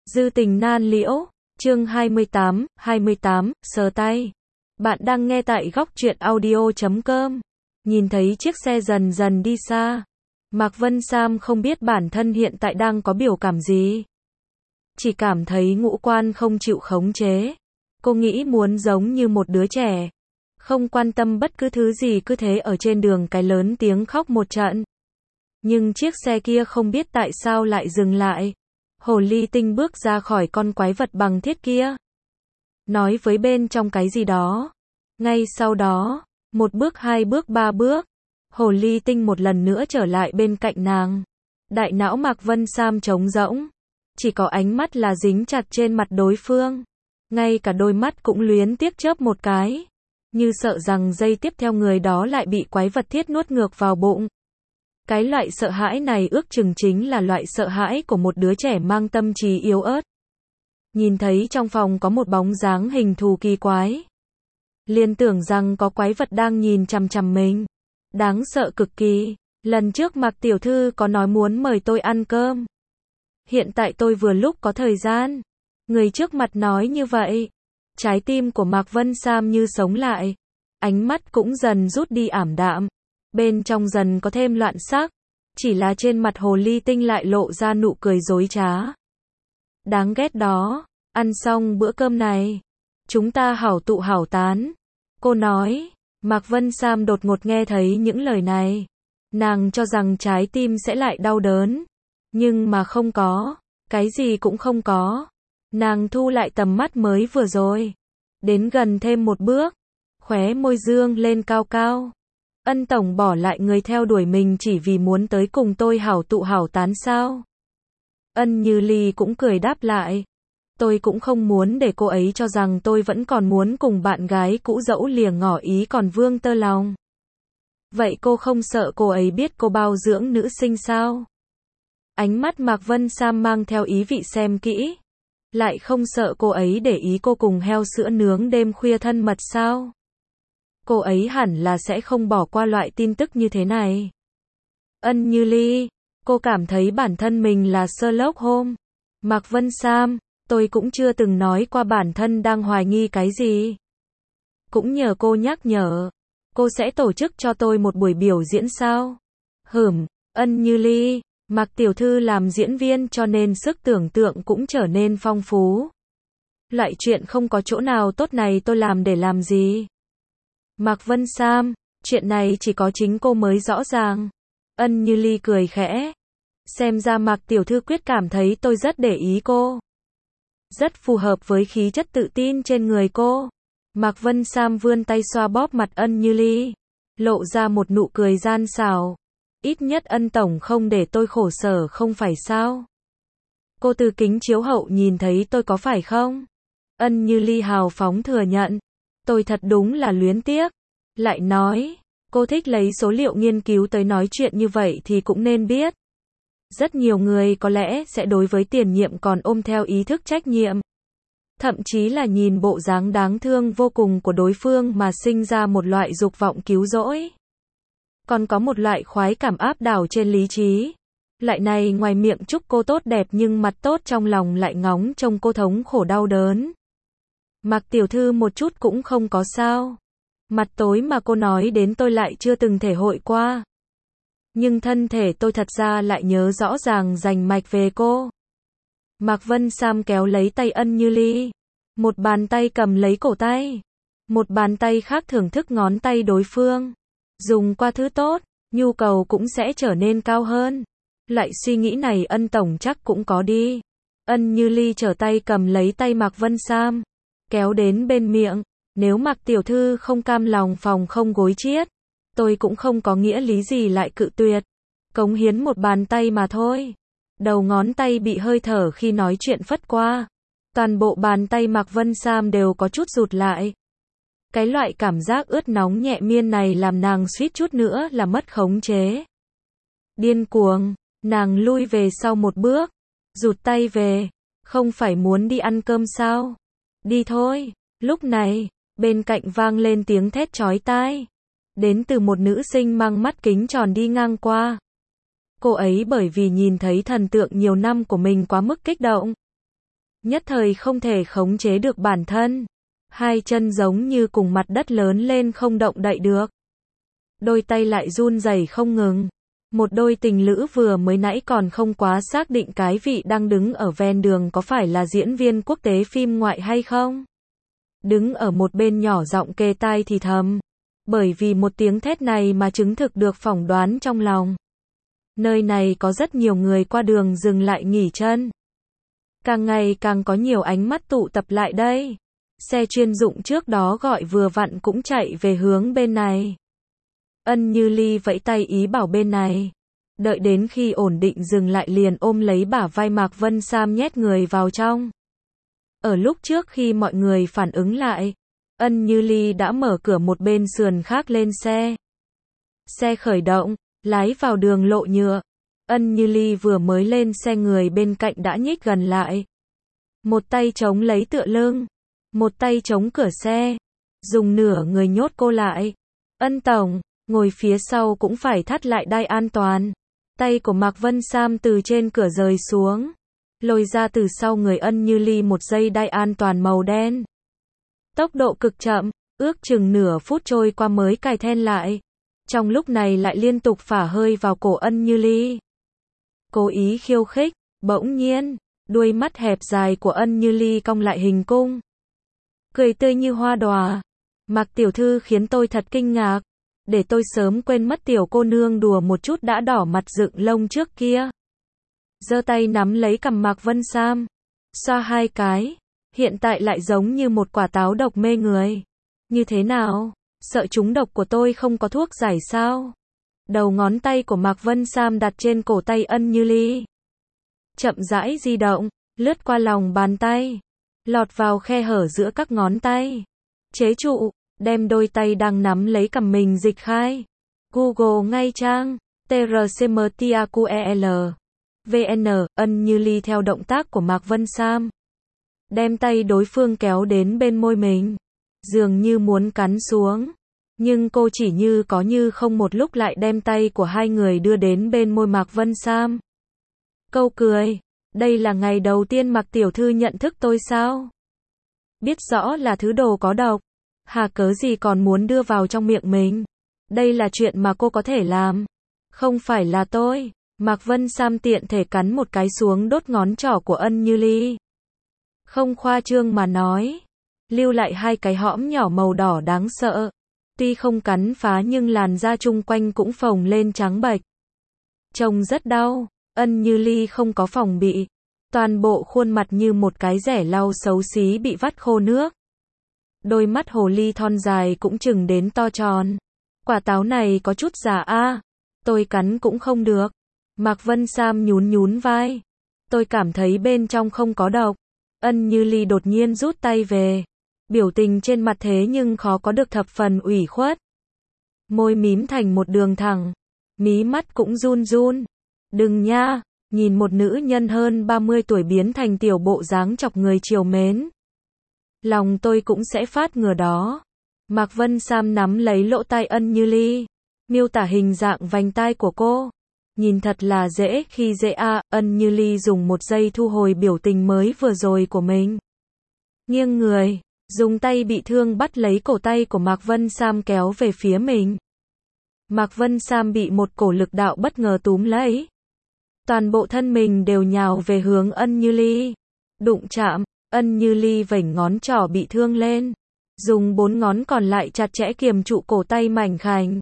Dư tình nan liễu, chương 28, sờ tay. Bạn đang nghe tại góc truyện audio.com. Nhìn thấy chiếc xe dần dần đi xa. Mạc Vân Sam không biết bản thân hiện tại đang có biểu cảm gì. Chỉ cảm thấy ngũ quan không chịu khống chế. Cô nghĩ muốn giống như một đứa trẻ. Không quan tâm bất cứ thứ gì, cứ thế ở trên đường cái lớn tiếng khóc một trận. Nhưng chiếc xe kia không biết tại sao lại dừng lại. Hồ ly tinh bước ra khỏi con quái vật bằng thiết kia. Nói với bên trong cái gì đó. Ngay sau đó, một bước, hai bước, ba bước. Hồ ly tinh một lần nữa trở lại bên cạnh nàng. Đại não Mạc Vân Sam trống rỗng. Chỉ có ánh mắt là dính chặt trên mặt đối phương. Ngay cả đôi mắt cũng luyến tiếc chớp một cái. Như sợ rằng giây tiếp theo người đó lại bị quái vật thiết nuốt ngược vào bụng. Cái loại sợ hãi này ước chừng chính là loại sợ hãi của một đứa trẻ mang tâm trí yếu ớt. Nhìn thấy trong phòng có một bóng dáng hình thù kỳ quái. Liền tưởng rằng có quái vật đang nhìn chằm chằm mình. Đáng sợ cực kỳ. Lần trước Mạc tiểu thư có nói muốn mời tôi ăn cơm. Hiện tại tôi vừa lúc có thời gian. Người trước mặt nói như vậy. Trái tim của Mạc Vân Sam như sống lại. Ánh mắt cũng dần rút đi ảm đạm. Bên trong dần có thêm loạn sắc. Chỉ là trên mặt hồ ly tinh lại lộ ra nụ cười dối trá. Đáng ghét đó. Ăn xong bữa cơm này. Chúng ta hảo tụ hảo tán. Cô nói. Mạc Vân Sam đột ngột nghe thấy những lời này. Nàng cho rằng trái tim sẽ lại đau đớn. Nhưng mà không có. Cái gì cũng không có. Nàng thu lại tầm mắt mới vừa rồi. Đến gần thêm một bước. Khóe môi dương lên cao cao. Ân tổng bỏ lại người theo đuổi mình chỉ vì muốn tới cùng tôi hảo tụ hảo tán sao? Ân Như Ly cũng cười đáp lại. Tôi cũng không muốn để cô ấy cho rằng tôi vẫn còn muốn cùng bạn gái cũ dẫu lìa ngỏ ý còn vương tơ lòng. Vậy cô không sợ cô ấy biết cô bao dưỡng nữ sinh sao? Ánh mắt Mạc Vân Sam mang theo ý vị xem kỹ. Lại không sợ cô ấy để ý cô cùng heo sữa nướng đêm khuya thân mật sao? Cô ấy hẳn là sẽ không bỏ qua loại tin tức như thế này. Ân Như Ly, cô cảm thấy bản thân mình là Sherlock Holmes. Mạc Vân Sam, tôi cũng chưa từng nói qua bản thân đang hoài nghi cái gì. Cũng nhờ cô nhắc nhở. Cô sẽ tổ chức cho tôi một buổi biểu diễn sao? Ân Như Ly, Mạc tiểu thư làm diễn viên cho nên sức tưởng tượng cũng trở nên phong phú. Loại chuyện không có chỗ nào tốt này tôi làm để làm gì? Mạc Vân Sam, chuyện này chỉ có chính cô mới rõ ràng. Ân Như Ly cười khẽ. Xem ra Mạc tiểu thư quyết cảm thấy tôi rất để ý cô. Rất phù hợp với khí chất tự tin trên người cô. Mạc Vân Sam vươn tay xoa bóp mặt Ân Như Ly. Lộ ra một nụ cười gian xảo. Ít nhất Ân tổng không để tôi khổ sở không phải sao? Cô từ kính chiếu hậu nhìn thấy tôi có phải không? Ân Như Ly hào phóng thừa nhận. Tôi thật đúng là luyến tiếc. Lại nói, cô thích lấy số liệu nghiên cứu tới nói chuyện như vậy thì cũng nên biết. Rất nhiều người có lẽ sẽ đối với tiền nhiệm còn ôm theo ý thức trách nhiệm. Thậm chí là nhìn bộ dáng đáng thương vô cùng của đối phương mà sinh ra một loại dục vọng cứu rỗi. Còn có một loại khoái cảm áp đảo trên lý trí. Lại này ngoài miệng chúc cô tốt đẹp nhưng mặt tốt trong lòng lại ngóng trông cô thống khổ đau đớn. Mạc tiểu thư một chút cũng không có sao. Mặt tối mà cô nói đến tôi lại chưa từng thể hội qua. Nhưng thân thể tôi thật ra lại nhớ rõ ràng rành mạch về cô. Mạc Vân Sam kéo lấy tay Ân Như Ly. Một bàn tay cầm lấy cổ tay. Một bàn tay khác thưởng thức ngón tay đối phương. Dùng qua thứ tốt, nhu cầu cũng sẽ trở nên cao hơn. Loại suy nghĩ này Ân tổng chắc cũng có đi. Ân Như Ly trở tay cầm lấy tay Mạc Vân Sam. Kéo đến bên miệng. Nếu Mạc tiểu thư không cam lòng phòng không gối chiết. Tôi cũng không có nghĩa lý gì lại cự tuyệt. Cống hiến một bàn tay mà thôi. Đầu ngón tay bị hơi thở khi nói chuyện phất qua. Toàn bộ bàn tay Mạc Vân Sam đều có chút rụt lại. Cái loại cảm giác ướt nóng nhẹ miên này làm nàng suýt chút nữa là mất khống chế. Điên cuồng, nàng lui về sau một bước. Rụt tay về. Không phải muốn đi ăn cơm sao? Đi thôi. Lúc này, bên cạnh vang lên tiếng thét chói tai. Đến từ một nữ sinh mang mắt kính tròn đi ngang qua. Cô ấy bởi vì nhìn thấy thần tượng nhiều năm của mình quá mức kích động. Nhất thời không thể khống chế được bản thân. Hai chân giống như cùng mặt đất lớn lên không động đậy được. Đôi tay lại run rẩy không ngừng. Một đôi tình lữ vừa mới nãy còn không quá xác định cái vị đang đứng ở ven đường có phải là diễn viên quốc tế phim ngoại hay không. Đứng ở một bên nhỏ giọng kề tai thì thầm. Bởi vì một tiếng thét này mà chứng thực được phỏng đoán trong lòng. Nơi này có rất nhiều người qua đường dừng lại nghỉ chân. Càng ngày càng có nhiều ánh mắt tụ tập lại đây. Xe chuyên dụng trước đó gọi vừa vặn cũng chạy về hướng bên này. Ân Như Ly vẫy tay ý bảo bên này. Đợi đến khi ổn định dừng lại liền ôm lấy bả vai Mạc Vân Sam nhét người vào trong. Ở lúc trước khi mọi người phản ứng lại, Ân Như Ly đã mở cửa một bên sườn khác lên xe. Xe khởi động, lái vào đường lộ nhựa. Ân Như Ly vừa mới lên xe người bên cạnh đã nhích gần lại. Một tay chống lấy tựa lưng, một tay chống cửa xe, dùng nửa người nhốt cô lại. Ân tổng, ngồi phía sau cũng phải thắt lại đai an toàn. Tay của Mạc Vân Sam từ trên cửa rời xuống, lôi ra từ sau người Ân Như Ly một dây đai an toàn màu đen. Tốc độ cực chậm, ước chừng nửa phút trôi qua mới cài then lại. Trong lúc này lại liên tục phả hơi vào cổ Ân Như Ly. Cố ý khiêu khích, bỗng nhiên, đuôi mắt hẹp dài của Ân Như Ly cong lại hình cung. Cười tươi như hoa đóa. Mạc tiểu thư khiến tôi thật kinh ngạc. Để tôi sớm quên mất tiểu cô nương đùa một chút đã đỏ mặt dựng lông trước kia. Giơ tay nắm lấy cằm Mạc Vân Sam. Xoa hai cái. Hiện tại lại giống như một quả táo độc mê người. Như thế nào? Sợ trúng độc của tôi không có thuốc giải sao? Đầu ngón tay của Mạc Vân Sam đặt trên cổ tay Ân Như Ly. Chậm rãi di động, lướt qua lòng bàn tay. Lọt vào khe hở giữa các ngón tay. Chế trụ, đem đôi tay đang nắm lấy cầm mình dịch khai. Google ngay trang, TRCMTAQEL. VN, Ân Như Ly theo động tác của Mạc Vân Sam. Đem tay đối phương kéo đến bên môi mình. Dường như muốn cắn xuống. Nhưng cô chỉ như có như không một lúc lại đem tay của hai người đưa đến bên môi Mạc Vân Sam. Câu cười. Đây là ngày đầu tiên Mạc tiểu thư nhận thức tôi sao? Biết rõ là thứ đồ có độc. Hà cớ gì còn muốn đưa vào trong miệng mình? Đây là chuyện mà cô có thể làm. Không phải là tôi. Mạc Vân Sam tiện thể cắn một cái xuống đốt ngón trỏ của Ân Như Ly. Không khoa trương mà nói. Lưu lại hai cái hõm nhỏ màu đỏ đáng sợ. Tuy không cắn phá nhưng làn da chung quanh cũng phồng lên trắng bệch. Trông rất đau. Ân Như Ly không có phòng bị. Toàn bộ khuôn mặt như một cái rẻ lau xấu xí bị vắt khô nước. Đôi mắt hồ ly thon dài cũng chừng đến to tròn. Quả táo này có chút già a. Tôi cắn cũng không được. Mạc Vân Sam nhún nhún vai. Tôi cảm thấy bên trong không có độc. Ân Như Ly đột nhiên rút tay về. Biểu tình trên mặt thế nhưng khó có được thập phần ủy khuất. Môi mím thành một đường thẳng. Mí mắt cũng run run. Đừng nha, nhìn một nữ nhân hơn 30 tuổi biến thành tiểu bộ dáng chọc người trìu mến. Lòng tôi cũng sẽ phát ngừa đó. Mạc Vân Sam nắm lấy lỗ tai Ân Như Ly. Miêu tả hình dạng vành tai của cô. Nhìn thật là dễ khi dễ a. Ân Như Ly dùng một giây thu hồi biểu tình mới vừa rồi của mình. Nghiêng người, dùng tay bị thương bắt lấy cổ tay của Mạc Vân Sam kéo về phía mình. Mạc Vân Sam bị một cổ lực đạo bất ngờ túm lấy. Toàn bộ thân mình đều nhào về hướng Ân Như Ly. Đụng chạm, Ân Như Ly vểnh ngón trỏ bị thương lên. Dùng 4 ngón còn lại chặt chẽ kiềm trụ cổ tay mảnh khảnh.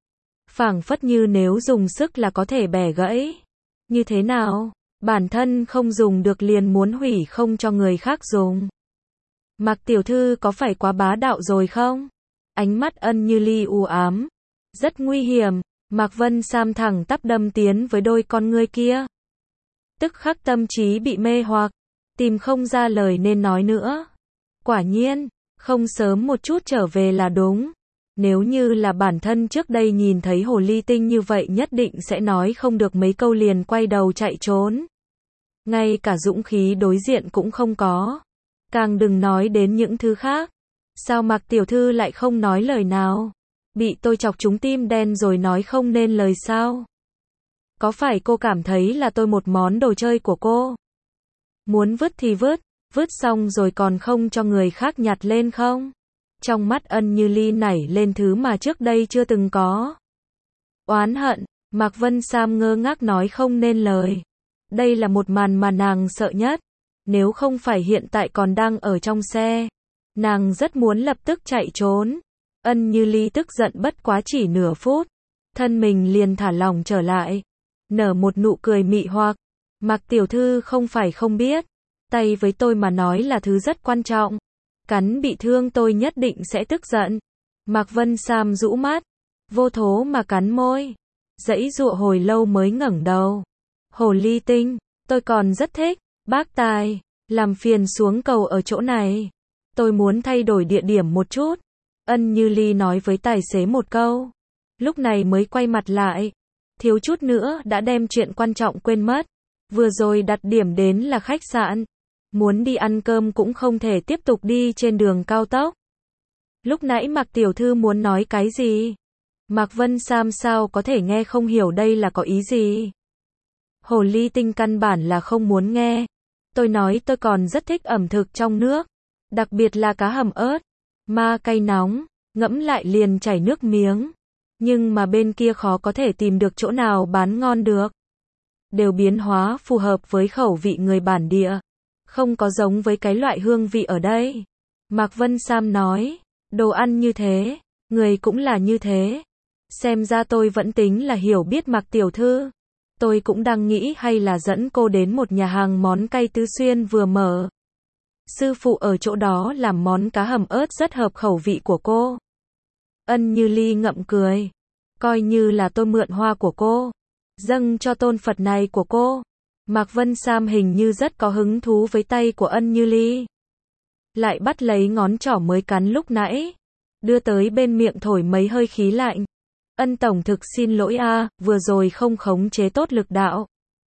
Phảng phất như nếu dùng sức là có thể bẻ gãy. Như thế nào? Bản thân không dùng được liền muốn hủy không cho người khác dùng. Mạc tiểu thư có phải quá bá đạo rồi không? Ánh mắt Ân Như Ly u ám. Rất nguy hiểm. Mạc Vân Sam thẳng tắp đâm tiến với đôi con ngươi kia. Tức khắc tâm trí bị mê hoặc. Tìm không ra lời nên nói nữa. Quả nhiên, không sớm một chút trở về là đúng. Nếu như là bản thân trước đây nhìn thấy hồ ly tinh như vậy nhất định sẽ nói không được mấy câu liền quay đầu chạy trốn. Ngay cả dũng khí đối diện cũng không có. Càng đừng nói đến những thứ khác. Sao Mạc tiểu thư lại không nói lời nào? Bị tôi chọc trúng tim đen rồi nói không nên lời sao? Có phải cô cảm thấy là tôi một món đồ chơi của cô? Muốn vứt thì vứt, Vứt xong rồi còn không cho người khác nhặt lên không? Trong mắt Ân Như Ly nảy lên thứ mà trước đây chưa từng có. Oán hận, Mạc Vân Sam ngơ ngác nói không nên lời. Đây là một màn mà nàng sợ nhất. Nếu không phải hiện tại còn đang ở trong xe, nàng rất muốn lập tức chạy trốn. Ân Như Ly tức giận bất quá chỉ nửa phút, thân mình liền thả lỏng trở lại, nở một nụ cười mị hoặc. Mạc tiểu thư không phải không biết, tay với tôi mà nói là thứ rất quan trọng. Cắn bị thương tôi nhất định sẽ tức giận. Mạc Vân Sam rũ mắt, vô thố mà cắn môi, giãy giụa hồi lâu mới ngẩng đầu. Hồ ly tinh, tôi còn rất thích. Bác tài, làm phiền xuống cầu ở chỗ này. Tôi muốn thay đổi địa điểm một chút. Ân Như Ly nói với tài xế một câu. Lúc này mới quay mặt lại. Thiếu chút nữa đã đem chuyện quan trọng quên mất. Vừa rồi đặt điểm đến là khách sạn. Muốn đi ăn cơm cũng không thể tiếp tục đi trên đường cao tốc. Lúc nãy Mạc tiểu thư muốn nói cái gì? Mạc Vân Sam sao có thể nghe không hiểu đây là có ý gì? Hồ ly tinh căn bản là không muốn nghe. Tôi nói tôi còn rất thích ẩm thực trong nước, đặc biệt là cá hầm ớt, ma cay nóng, ngẫm lại liền chảy nước miếng. Nhưng mà bên kia khó có thể tìm được chỗ nào bán ngon được. Đều biến hóa phù hợp với khẩu vị người bản địa, không có giống với cái loại hương vị ở đây. Mạc Vân Sam nói, đồ ăn như thế, người cũng là như thế. Xem ra tôi vẫn tính là hiểu biết Mạc tiểu thư. Tôi cũng đang nghĩ hay là dẫn cô đến một nhà hàng món cay Tứ Xuyên vừa mở. Sư phụ ở chỗ đó làm món cá hầm ớt rất hợp khẩu vị của cô. Ân Như Ly ngậm cười. Coi như là tôi mượn hoa của cô, dâng cho tôn Phật này của cô. Mạc Vân Sam hình như rất có hứng thú với tay của Ân Như Ly. Lại bắt lấy ngón trỏ mới cắn lúc nãy, đưa tới bên miệng thổi mấy hơi khí lạnh. Ân tổng thực xin lỗi a, vừa rồi không khống chế tốt lực đạo.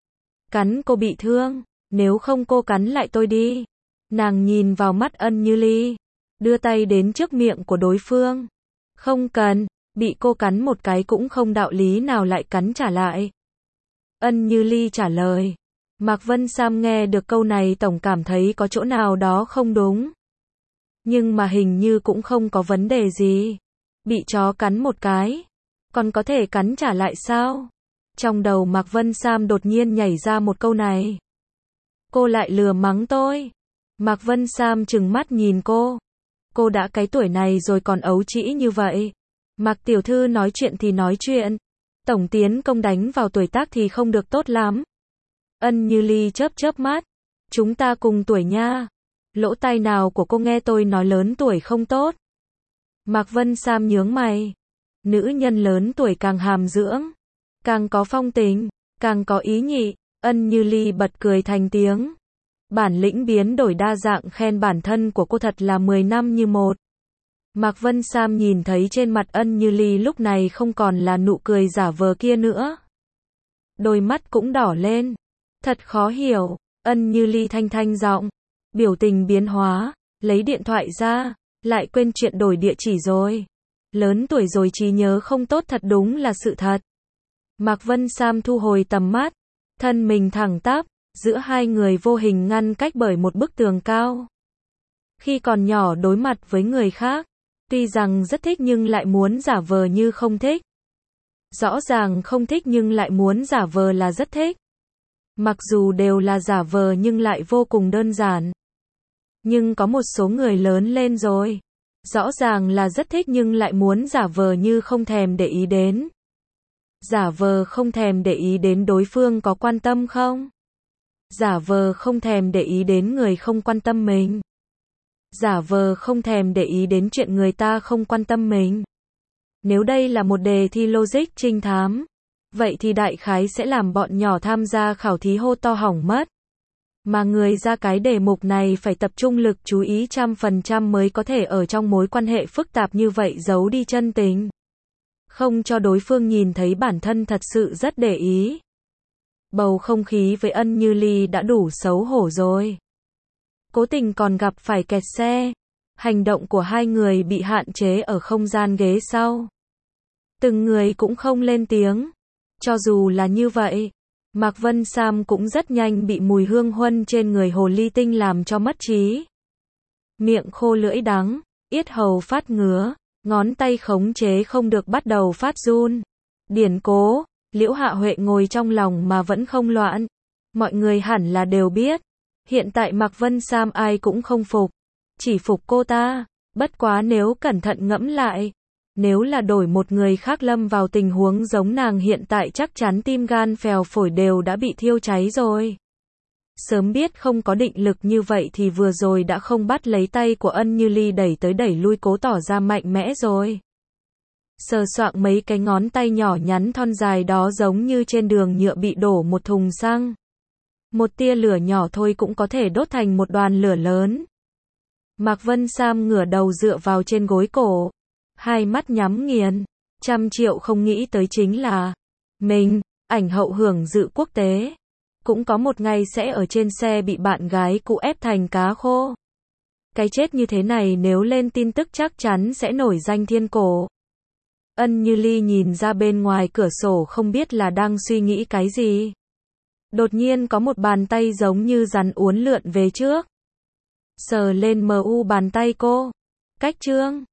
Cắn cô bị thương, nếu không cô cắn lại tôi đi. Nàng nhìn vào mắt Ân Như Ly, đưa tay đến trước miệng của đối phương. Không cần, bị cô cắn một cái cũng không đạo lý nào lại cắn trả lại. Ân Như Ly trả lời. Mạc Vân Sam nghe được câu này tổng cảm thấy có chỗ nào đó không đúng. Nhưng mà hình như cũng không có vấn đề gì. Bị chó cắn một cái, còn có thể cắn trả lại sao? Trong đầu Mạc Vân Sam đột nhiên nhảy ra một câu này. Cô lại lừa mắng tôi. Mạc Vân Sam trừng mắt nhìn cô. Cô đã cái tuổi này rồi còn ấu trĩ như vậy. Mạc tiểu thư nói chuyện thì nói chuyện. Tổng tiến công đánh vào tuổi tác thì không được tốt lắm. Ân Như Ly chớp chớp mắt. Chúng ta cùng tuổi nha. Lỗ tai nào của cô nghe tôi nói lớn tuổi không tốt. Mạc Vân Sam nhướng mày. Nữ nhân lớn tuổi càng hàm dưỡng, càng có phong tình, càng có ý nhị. Ân Như Ly bật cười thành tiếng. Bản lĩnh biến đổi đa dạng khen bản thân của cô thật là 10 năm như một. Mạc Vân Sam nhìn thấy trên mặt Ân Như Ly lúc này không còn là nụ cười giả vờ kia nữa. Đôi mắt cũng đỏ lên. Thật khó hiểu. Ân Như Ly thanh thanh giọng, biểu tình biến hóa, lấy điện thoại ra, lại quên chuyện đổi địa chỉ rồi. Lớn tuổi rồi trí nhớ không tốt thật đúng là sự thật. Mạc Vân Sam thu hồi tầm mắt, thân mình thẳng tắp, giữa hai người vô hình ngăn cách bởi một bức tường cao. Khi còn nhỏ đối mặt với người khác, tuy rằng rất thích nhưng lại muốn giả vờ như không thích. Rõ ràng không thích nhưng lại muốn giả vờ là rất thích. Mặc dù đều là giả vờ nhưng lại vô cùng đơn giản. Nhưng có một số người lớn lên rồi, rõ ràng là rất thích nhưng lại muốn giả vờ như không thèm để ý đến. Giả vờ không thèm để ý đến đối phương có quan tâm không? Giả vờ không thèm để ý đến người không quan tâm mình. Giả vờ không thèm để ý đến chuyện người ta không quan tâm mình. Nếu đây là một đề thi logic trinh thám, vậy thì đại khái sẽ làm bọn nhỏ tham gia khảo thí hô to hỏng mất. Mà người ra cái đề mục này phải tập trung lực chú ý 100% mới có thể ở trong mối quan hệ phức tạp như vậy giấu đi chân tình. Không cho đối phương nhìn thấy bản thân thật sự rất để ý. Bầu không khí với Ân Như Ly đã đủ xấu hổ rồi. Cố tình còn gặp phải kẹt xe. Hành động của hai người bị hạn chế ở không gian ghế sau. Từng người cũng không lên tiếng. Cho dù là như vậy, Mạc Vân Sam cũng rất nhanh bị mùi hương huân trên người hồ ly tinh làm cho mất trí. Miệng khô lưỡi đắng, yết hầu phát ngứa, ngón tay khống chế không được bắt đầu phát run. Điển cố, Liễu Hạ Huệ ngồi trong lòng mà vẫn không loạn. Mọi người hẳn là đều biết. Hiện tại Mạc Vân Sam ai cũng không phục. Chỉ phục cô ta. Bất quá nếu cẩn thận ngẫm lại. Nếu là đổi một người khác lâm vào tình huống giống nàng hiện tại chắc chắn tim gan phèo phổi đều đã bị thiêu cháy rồi. Sớm biết không có định lực như vậy thì vừa rồi đã không bắt lấy tay của Ân Như Ly đẩy tới đẩy lui cố tỏ ra mạnh mẽ rồi. Sờ soạng mấy cái ngón tay nhỏ nhắn thon dài đó giống như trên đường nhựa bị đổ một thùng xăng. Một tia lửa nhỏ thôi cũng có thể đốt thành một đoàn lửa lớn. Mạc Vân Sam ngửa đầu dựa vào trên gối cổ. Hai mắt nhắm nghiền. 100 triệu không nghĩ tới chính là mình, ảnh hậu hưởng dự quốc tế. Cũng có một ngày sẽ ở trên xe bị bạn gái cũ ép thành cá khô. Cái chết như thế này nếu lên tin tức chắc chắn sẽ nổi danh thiên cổ. Ân Như Ly nhìn ra bên ngoài cửa sổ không biết là đang suy nghĩ cái gì. Đột nhiên có một bàn tay giống như rắn uốn lượn về trước. Sờ lên mu bàn tay cô. Cách trương.